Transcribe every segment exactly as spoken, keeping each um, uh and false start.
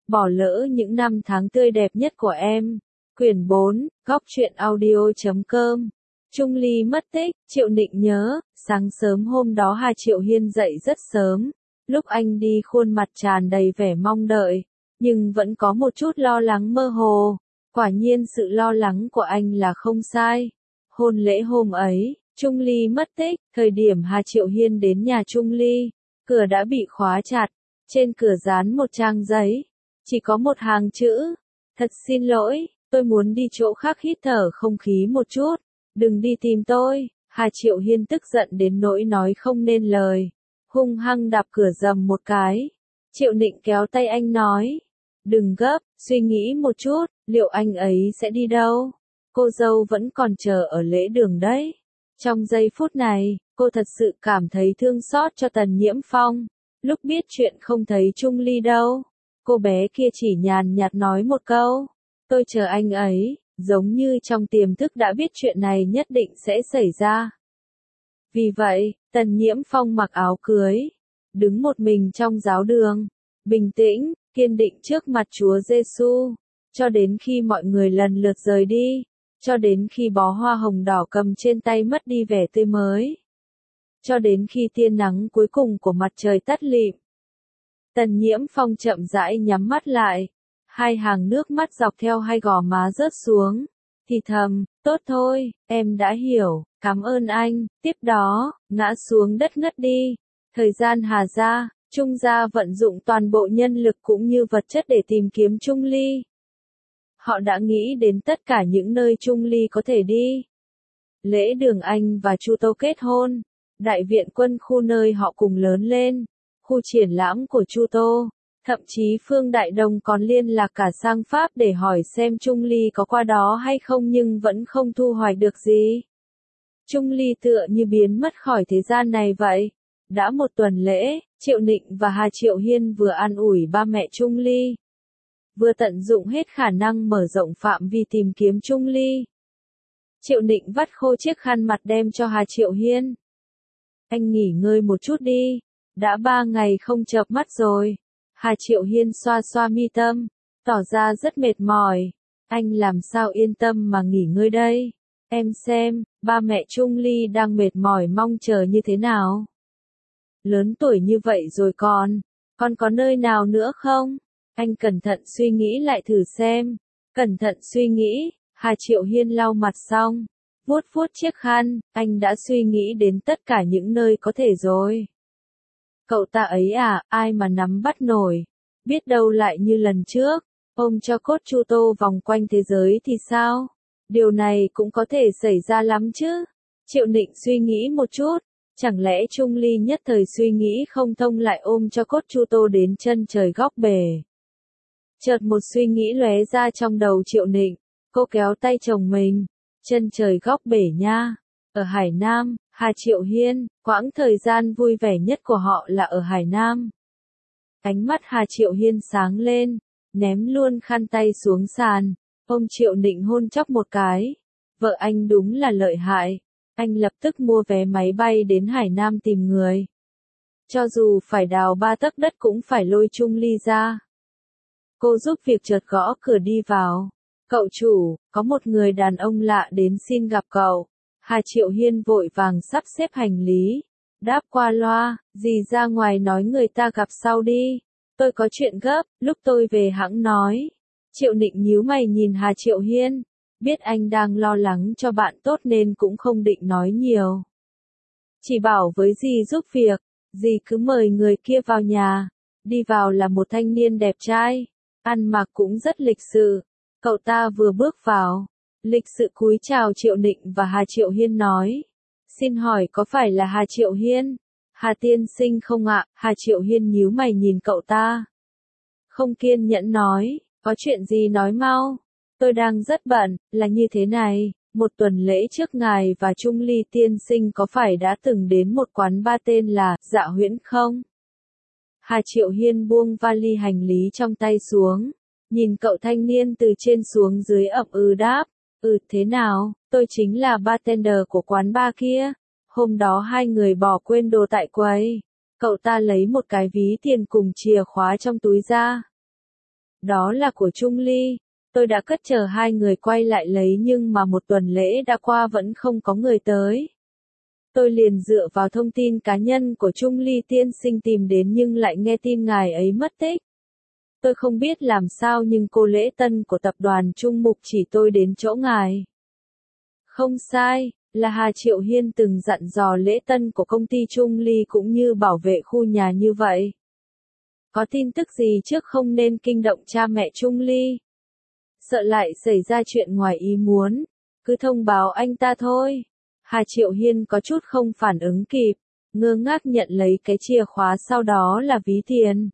bỏ lỡ những năm tháng tươi đẹp nhất của em. Quyển bốn, góc truyện audio chấm com. Trung Ly mất tích, Triệu Nịnh nhớ, sáng sớm hôm đó Hà Triệu Hiên dậy rất sớm. Lúc anh đi khuôn mặt tràn đầy vẻ mong đợi, nhưng vẫn có một chút lo lắng mơ hồ. Quả nhiên sự lo lắng của anh là không sai. Hôn lễ hôm ấy, Trung Ly mất tích, thời điểm Hà Triệu Hiên đến nhà Trung Ly, cửa đã bị khóa chặt, trên cửa dán một trang giấy, chỉ có một hàng chữ, thật xin lỗi, tôi muốn đi chỗ khác hít thở không khí một chút, đừng đi tìm tôi. Hà Triệu Hiên tức giận đến nỗi nói không nên lời, hung hăng đạp cửa rầm một cái. Triệu Nịnh kéo tay anh nói, đừng gấp, suy nghĩ một chút, liệu anh ấy sẽ đi đâu? Cô dâu vẫn còn chờ ở lễ đường đấy. Trong giây phút này, cô thật sự cảm thấy thương xót cho Tần Nhiễm Phong. Lúc biết chuyện không thấy Trung Ly đâu, cô bé kia chỉ nhàn nhạt nói một câu, tôi chờ anh ấy, giống như trong tiềm thức đã biết chuyện này nhất định sẽ xảy ra. Vì vậy, Tần Nhiễm Phong mặc áo cưới, đứng một mình trong giáo đường, bình tĩnh, kiên định trước mặt Chúa Giêsu, cho đến khi mọi người lần lượt rời đi, cho đến khi bó hoa hồng đỏ cầm trên tay mất đi vẻ tươi mới, cho đến khi tia nắng cuối cùng của mặt trời tắt lịm. Tần Nhiễm Phong chậm rãi nhắm mắt lại, hai hàng nước mắt dọc theo hai gò má rớt xuống, thì thầm, tốt thôi, em đã hiểu, cảm ơn anh. Tiếp đó, ngã xuống đất ngất đi. Thời gian Hà gia, Trung gia vận dụng toàn bộ nhân lực cũng như vật chất để tìm kiếm Trung Ly. Họ đã nghĩ đến tất cả những nơi Trung Ly có thể đi. Lễ đường anh và Chu Tô kết hôn, đại viện quân khu nơi họ cùng lớn lên, khu triển lãm của Chu Tô, thậm chí Phương Đại Đồng còn liên lạc cả sang Pháp để hỏi xem Trung Ly có qua đó hay không nhưng vẫn không thu hoạch được gì. Trung Ly tựa như biến mất khỏi thế gian này vậy. Đã một tuần lễ, Triệu Nịnh và Hà Triệu Hiên vừa an ủi ba mẹ Trung Ly, vừa tận dụng hết khả năng mở rộng phạm vi tìm kiếm Trung Ly. Triệu Nịnh vắt khô chiếc khăn mặt đem cho Hà Triệu Hiên. Anh nghỉ ngơi một chút đi, đã ba ngày không chợp mắt rồi. Hà Triệu Hiên xoa xoa mi tâm, tỏ ra rất mệt mỏi. Anh làm sao yên tâm mà nghỉ ngơi đây? Em xem, ba mẹ Trung Ly đang mệt mỏi mong chờ như thế nào? Lớn tuổi như vậy rồi còn, còn có nơi nào nữa không? Anh cẩn thận suy nghĩ lại thử xem. Cẩn thận suy nghĩ, Hà Triệu Hiên lau mặt xong, vuốt vuốt chiếc khăn, anh đã suy nghĩ đến tất cả những nơi có thể rồi. Cậu ta ấy à, ai mà nắm bắt nổi, biết đâu lại như lần trước, ôm cho cốt Chu Tô vòng quanh thế giới thì sao? Điều này cũng có thể xảy ra lắm chứ. Triệu Nịnh suy nghĩ một chút, chẳng lẽ Trung Ly nhất thời suy nghĩ không thông lại ôm cho cốt Chu Tô đến chân trời góc bể. Chợt một suy nghĩ lóe ra trong đầu Triệu Nịnh, cô kéo tay chồng mình, chân trời góc bể nha, ở Hải Nam. Hà Triệu Hiên, quãng thời gian vui vẻ nhất của họ là ở Hải Nam. Ánh mắt Hà Triệu Hiên sáng lên, ném luôn khăn tay xuống sàn, ôm Triệu Nịnh hôn chóc một cái. Vợ anh đúng là lợi hại, anh lập tức mua vé máy bay đến Hải Nam tìm người. Cho dù phải đào ba tấc đất cũng phải lôi Trung Ly ra. Cô giúp việc chợt gõ cửa đi vào. Cậu chủ, có một người đàn ông lạ đến xin gặp cậu. Hà Triệu Hiên vội vàng sắp xếp hành lý, đáp qua loa, dì ra ngoài nói người ta gặp sau đi, tôi có chuyện gấp, lúc tôi về hãng nói. Triệu Nịnh nhíu mày nhìn Hà Triệu Hiên, biết anh đang lo lắng cho bạn tốt nên cũng không định nói nhiều. Chỉ bảo với dì giúp việc, dì cứ mời người kia vào nhà, đi vào là một thanh niên đẹp trai, ăn mặc cũng rất lịch sự, cậu ta vừa bước vào. Lịch sự cúi chào Triệu Nịnh và Hà Triệu Hiên nói, xin hỏi có phải là Hà Triệu Hiên? Hà tiên sinh không ạ? Hà Triệu Hiên nhíu mày nhìn cậu ta. Không kiên nhẫn nói, có chuyện gì nói mau, tôi đang rất bận, là như thế này, một tuần lễ trước ngài và Trung Ly tiên sinh có phải đã từng đến một quán bar tên là Dạ Huyễn không? Hà Triệu Hiên buông vali hành lý trong tay xuống, nhìn cậu thanh niên từ trên xuống dưới ậm ừ đáp. Ừ thế nào, tôi chính là bartender của quán bar kia. Hôm đó hai người bỏ quên đồ tại quầy. Cậu ta lấy một cái ví tiền cùng chìa khóa trong túi ra. Đó là của Trung Ly. Tôi đã cất chờ hai người quay lại lấy nhưng mà một tuần lễ đã qua vẫn không có người tới. Tôi liền dựa vào thông tin cá nhân của Trung Ly tiên sinh tìm đến nhưng lại nghe tin ngài ấy mất tích. Tôi không biết làm sao nhưng cô lễ tân của tập đoàn Trung Mục chỉ tôi đến chỗ ngài. Không sai, là Hà Triệu Hiên từng dặn dò lễ tân của công ty Trung Ly cũng như bảo vệ khu nhà như vậy. Có tin tức gì trước không nên kinh động cha mẹ Trung Ly. Sợ lại xảy ra chuyện ngoài ý muốn, cứ thông báo anh ta thôi. Hà Triệu Hiên có chút không phản ứng kịp, ngơ ngác nhận lấy cái chìa khóa sau đó là ví tiền.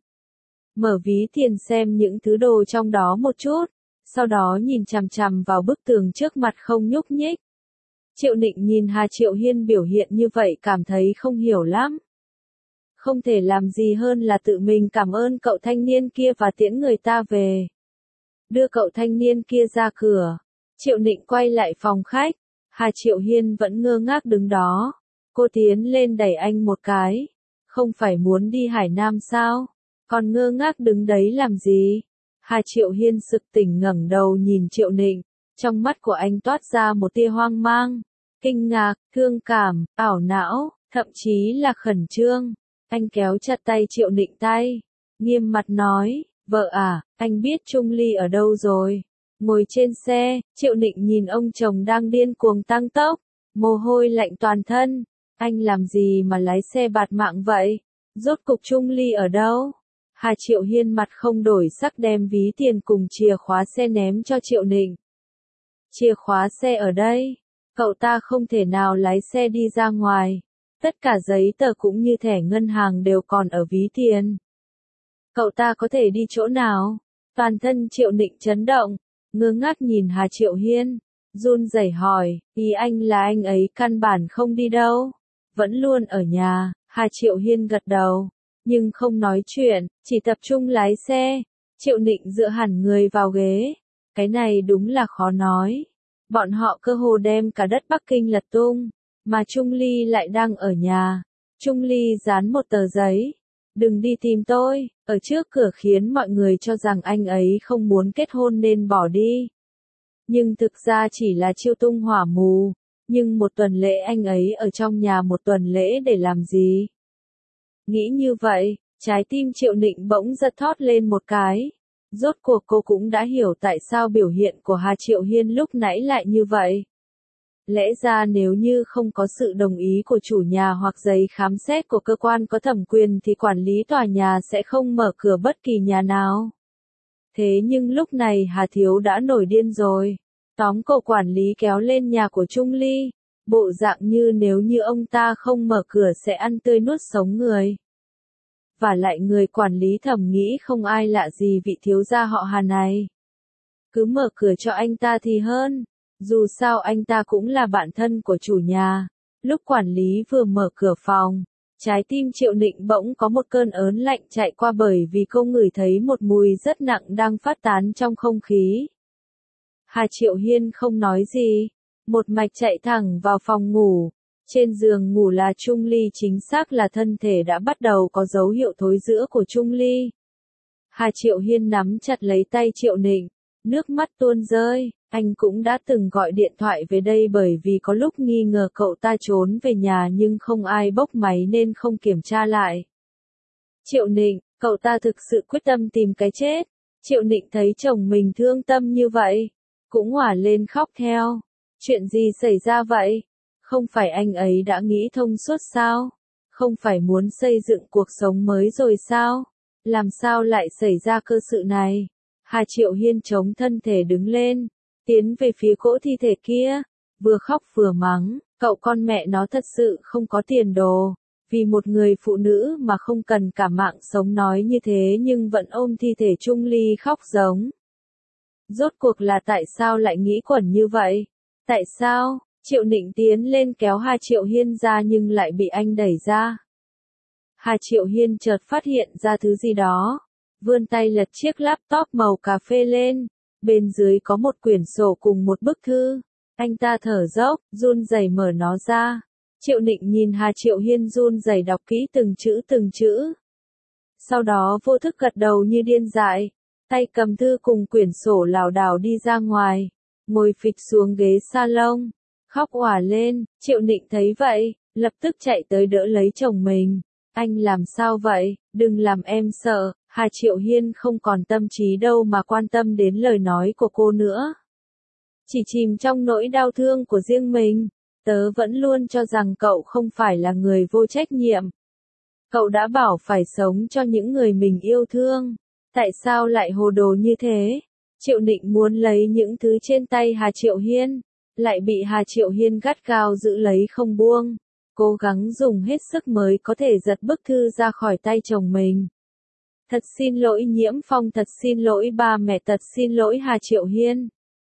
Mở ví tiền xem những thứ đồ trong đó một chút, sau đó nhìn chằm chằm vào bức tường trước mặt không nhúc nhích. Triệu Nịnh nhìn Hà Triệu Hiên biểu hiện như vậy cảm thấy không hiểu lắm. Không thể làm gì hơn là tự mình cảm ơn cậu thanh niên kia và tiễn người ta về. Đưa cậu thanh niên kia ra cửa, Triệu Nịnh quay lại phòng khách, Hà Triệu Hiên vẫn ngơ ngác đứng đó. Cô tiến lên đẩy anh một cái. Không phải muốn đi Hải Nam sao? Còn ngơ ngác đứng đấy làm gì? Hà Triệu Hiên sực tỉnh ngẩng đầu nhìn Triệu Nịnh, trong mắt của anh toát ra một tia hoang mang, kinh ngạc, thương cảm, ảo não, thậm chí là khẩn trương. Anh kéo chặt tay Triệu Nịnh tay, nghiêm mặt nói, vợ à, anh biết Trung Ly ở đâu rồi. Ngồi trên xe, Triệu Nịnh nhìn ông chồng đang điên cuồng tăng tốc, mồ hôi lạnh toàn thân. Anh làm gì mà lái xe bạt mạng vậy? Rốt cục Trung Ly ở đâu? Hà Triệu Hiên mặt không đổi sắc đem ví tiền cùng chìa khóa xe ném cho Triệu Nịnh. Chìa khóa xe ở đây. Cậu ta không thể nào lái xe đi ra ngoài. Tất cả giấy tờ cũng như thẻ ngân hàng đều còn ở ví tiền. Cậu ta có thể đi chỗ nào? Toàn thân Triệu Nịnh chấn động, ngơ ngác nhìn Hà Triệu Hiên, run rẩy hỏi, ý anh là anh ấy căn bản không đi đâu, vẫn luôn ở nhà. Hà Triệu Hiên gật đầu, nhưng không nói chuyện, chỉ tập trung lái xe. Triệu Nịnh dựa hẳn người vào ghế, cái này đúng là khó nói. Bọn họ cơ hồ đem cả đất Bắc Kinh lật tung, mà Trung Ly lại đang ở nhà. Trung Ly dán một tờ giấy, đừng đi tìm tôi, ở trước cửa khiến mọi người cho rằng anh ấy không muốn kết hôn nên bỏ đi. Nhưng thực ra chỉ là chiêu tung hỏa mù, nhưng một tuần lễ anh ấy ở trong nhà một tuần lễ để làm gì? Nghĩ như vậy, trái tim Triệu Nịnh bỗng giật thót lên một cái. Rốt cuộc cô cũng đã hiểu tại sao biểu hiện của Hà Triệu Hiên lúc nãy lại như vậy. Lẽ ra nếu như không có sự đồng ý của chủ nhà hoặc giấy khám xét của cơ quan có thẩm quyền thì quản lý tòa nhà sẽ không mở cửa bất kỳ nhà nào. Thế nhưng lúc này Hà Thiếu đã nổi điên rồi. Tóm cổ quản lý kéo lên nhà của Trung Ly. Bộ dạng như nếu như ông ta không mở cửa sẽ ăn tươi nuốt sống người. Và lại người quản lý thầm nghĩ không ai lạ gì vị thiếu gia họ Hà này. Cứ mở cửa cho anh ta thì hơn. Dù sao anh ta cũng là bạn thân của chủ nhà. Lúc quản lý vừa mở cửa phòng, trái tim Triệu Nịnh bỗng có một cơn ớn lạnh chạy qua bởi vì cô ngửi thấy một mùi rất nặng đang phát tán trong không khí. Hà Triệu Hiên không nói gì, một mạch chạy thẳng vào phòng ngủ. Trên giường ngủ là Trung Ly, chính xác là thân thể đã bắt đầu có dấu hiệu thối rữa của Trung Ly. Hà Triệu Hiên nắm chặt lấy tay Triệu Nịnh, nước mắt tuôn rơi. Anh cũng đã từng gọi điện thoại về đây bởi vì có lúc nghi ngờ cậu ta trốn về nhà nhưng không ai bốc máy nên không kiểm tra lại. Triệu Nịnh, cậu ta thực sự quyết tâm tìm cái chết. Triệu Nịnh thấy chồng mình thương tâm như vậy, cũng òa lên khóc theo. Chuyện gì xảy ra vậy? Không phải anh ấy đã nghĩ thông suốt sao? Không phải muốn xây dựng cuộc sống mới rồi sao? Làm sao lại xảy ra cơ sự này? Hà Triệu Hiên chống thân thể đứng lên, tiến về phía cỗ thi thể kia, vừa khóc vừa mắng, cậu con mẹ nó thật sự không có tiền đồ, vì một người phụ nữ mà không cần cả mạng sống nói như thế nhưng vẫn ôm thi thể Trung Ly khóc giống. Rốt cuộc là tại sao lại nghĩ quẩn như vậy? Tại sao? Triệu Nịnh tiến lên kéo Hà Triệu Hiên ra nhưng lại bị anh đẩy ra. Hà Triệu Hiên chợt phát hiện ra thứ gì đó, vươn tay lật chiếc laptop màu cà phê lên. Bên dưới có một quyển sổ cùng một bức thư. Anh ta thở dốc, run rẩy mở nó ra. Triệu Nịnh nhìn Hà Triệu Hiên run rẩy đọc kỹ từng chữ từng chữ. Sau đó vô thức gật đầu như điên dại. tay cầm thư cùng quyển sổ lảo đảo đi ra ngoài, ngồi phịch xuống ghế salon, khóc òa lên. Triệu Nịnh thấy vậy, lập tức chạy tới đỡ lấy chồng mình. Anh làm sao vậy, đừng làm em sợ. Hà Triệu Hiên không còn tâm trí đâu mà quan tâm đến lời nói của cô nữa. Chỉ chìm trong nỗi đau thương của riêng mình. Tớ vẫn luôn cho rằng cậu không phải là người vô trách nhiệm. Cậu đã bảo phải sống cho những người mình yêu thương. Tại sao lại hồ đồ như thế? Triệu Nịnh muốn lấy những thứ trên tay Hà Triệu Hiên, lại bị Hà Triệu Hiên gắt gao giữ lấy không buông. Cố gắng dùng hết sức mới có thể giật bức thư ra khỏi tay chồng mình. Thật xin lỗi Nhiễm Phong, thật xin lỗi ba mẹ, thật xin lỗi Hà Triệu Hiên.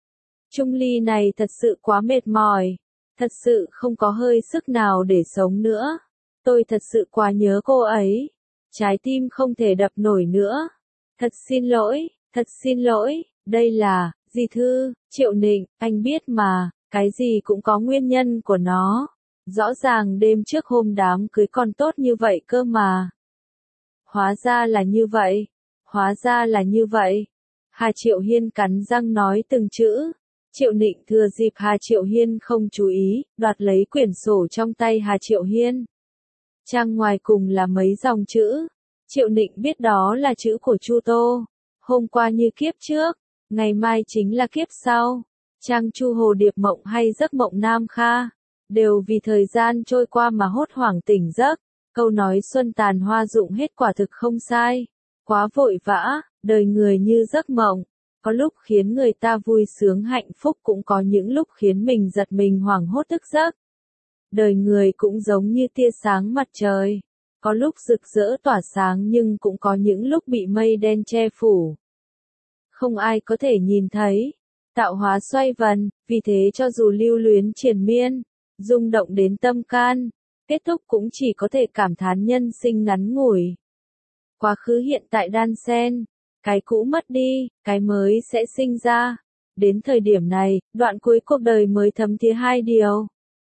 Trung Ly này thật sự quá mệt mỏi, thật sự không có hơi sức nào để sống nữa. Tôi thật sự quá nhớ cô ấy, trái tim không thể đập nổi nữa. Thật xin lỗi, thật xin lỗi, đây là, gì thư, Triệu Nịnh, anh biết mà, cái gì cũng có nguyên nhân của nó. Rõ ràng đêm trước hôm đám cưới còn tốt như vậy cơ mà. Hóa ra là như vậy, hóa ra là như vậy. Hà Triệu Hiên cắn răng nói từng chữ. Triệu Nịnh thừa dịp Hà Triệu Hiên không chú ý, đoạt lấy quyển sổ trong tay Hà Triệu Hiên. Trang ngoài cùng là mấy dòng chữ. Triệu Nịnh biết đó là chữ của Chu Tô. Hôm qua như kiếp trước, ngày mai chính là kiếp sau. Trang Chu Hồ Điệp mộng hay giấc mộng Nam Kha, đều vì thời gian trôi qua mà hốt hoảng tỉnh giấc. Câu nói xuân tàn hoa rụng hết quả thực không sai. Quá vội vã, đời người như giấc mộng. Có lúc khiến người ta vui sướng hạnh phúc, cũng có những lúc khiến mình giật mình hoảng hốt thức giấc. Đời người cũng giống như tia sáng mặt trời. Có lúc rực rỡ tỏa sáng nhưng cũng có những lúc bị mây đen che phủ. Không ai có thể nhìn thấy. Tạo hóa xoay vần, vì thế cho dù lưu luyến triền miên, rung động đến tâm can, kết thúc cũng chỉ có thể cảm thán nhân sinh ngắn ngủi. Quá khứ hiện tại đan xen, cái cũ mất đi, cái mới sẽ sinh ra. Đến thời điểm này, đoạn cuối cuộc đời mới thấm thía hai điều.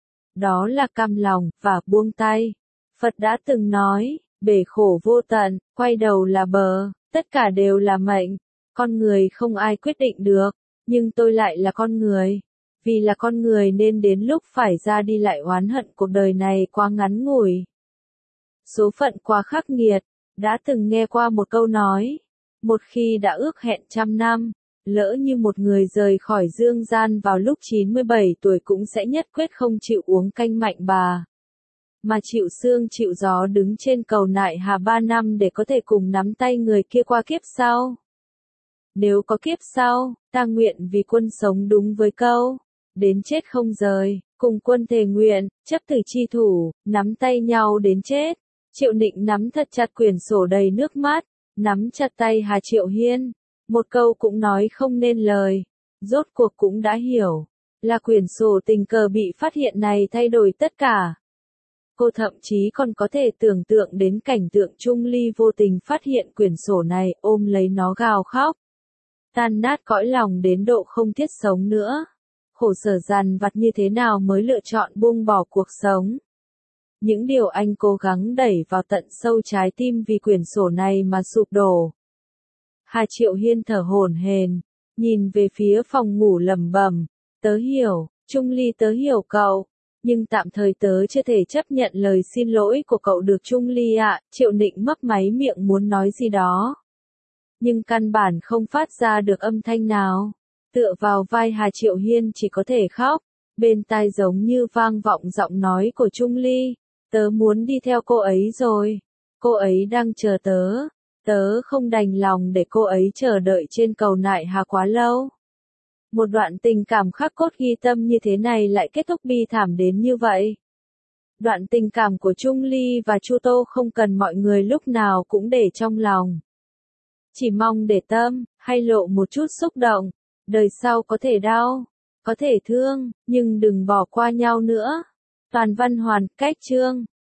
Đó là cam lòng và buông tay. Phật đã từng nói, bể khổ vô tận, quay đầu là bờ, tất cả đều là mệnh. Con người không ai quyết định được, nhưng tôi lại là con người. Vì là con người nên đến lúc phải ra đi lại oán hận cuộc đời này quá ngắn ngủi. Số phận quá khắc nghiệt. Đã từng nghe qua một câu nói, một khi đã ước hẹn trăm năm, lỡ như một người rời khỏi dương gian vào lúc chín mươi bảy tuổi cũng sẽ nhất quyết không chịu uống canh mạnh bà, mà chịu sương chịu gió đứng trên cầu nại hà ba năm để có thể cùng nắm tay người kia qua kiếp sau. Nếu có kiếp sau, ta nguyện vì quân sống đúng với câu, đến chết không rời, cùng quân thề nguyện, chấp tử chi thủ, nắm tay nhau đến chết. Triệu Nịnh nắm thật chặt quyển sổ đầy nước mắt, nắm chặt tay Hà Triệu Hiên, một câu cũng nói không nên lời, rốt cuộc cũng đã hiểu, là quyển sổ tình cờ bị phát hiện này thay đổi tất cả. Cô thậm chí còn có thể tưởng tượng đến cảnh tượng Trung Ly vô tình phát hiện quyển sổ này, ôm lấy nó gào khóc. Tan nát cõi lòng đến độ không thiết sống nữa. Khổ sở dằn vặt như thế nào mới lựa chọn buông bỏ cuộc sống. Những điều anh cố gắng đẩy vào tận sâu trái tim vì quyển sổ này mà sụp đổ. Hà Triệu Hiên thở hổn hển, nhìn về phía phòng ngủ lẩm bẩm, tớ hiểu, Trung Ly tớ hiểu cậu, nhưng tạm thời tớ chưa thể chấp nhận lời xin lỗi của cậu được Trung Ly ạ. Triệu Nịnh mấp máy miệng muốn nói gì đó, nhưng căn bản không phát ra được âm thanh nào. Tựa vào vai Hà Triệu Hiên chỉ có thể khóc, bên tai giống như vang vọng giọng nói của Trung Ly. Tớ muốn đi theo cô ấy rồi. Cô ấy đang chờ tớ. Tớ không đành lòng để cô ấy chờ đợi trên cầu nại hà quá lâu. Một đoạn tình cảm khắc cốt ghi tâm như thế này lại kết thúc bi thảm đến như vậy. Đoạn tình cảm của Trung Ly và Chu Tô không cần mọi người lúc nào cũng để trong lòng. Chỉ mong để tâm, hay lộ một chút xúc động. Đời sau có thể đau, có thể thương, nhưng đừng bỏ qua nhau nữa. Toàn văn hoàn, cách chương.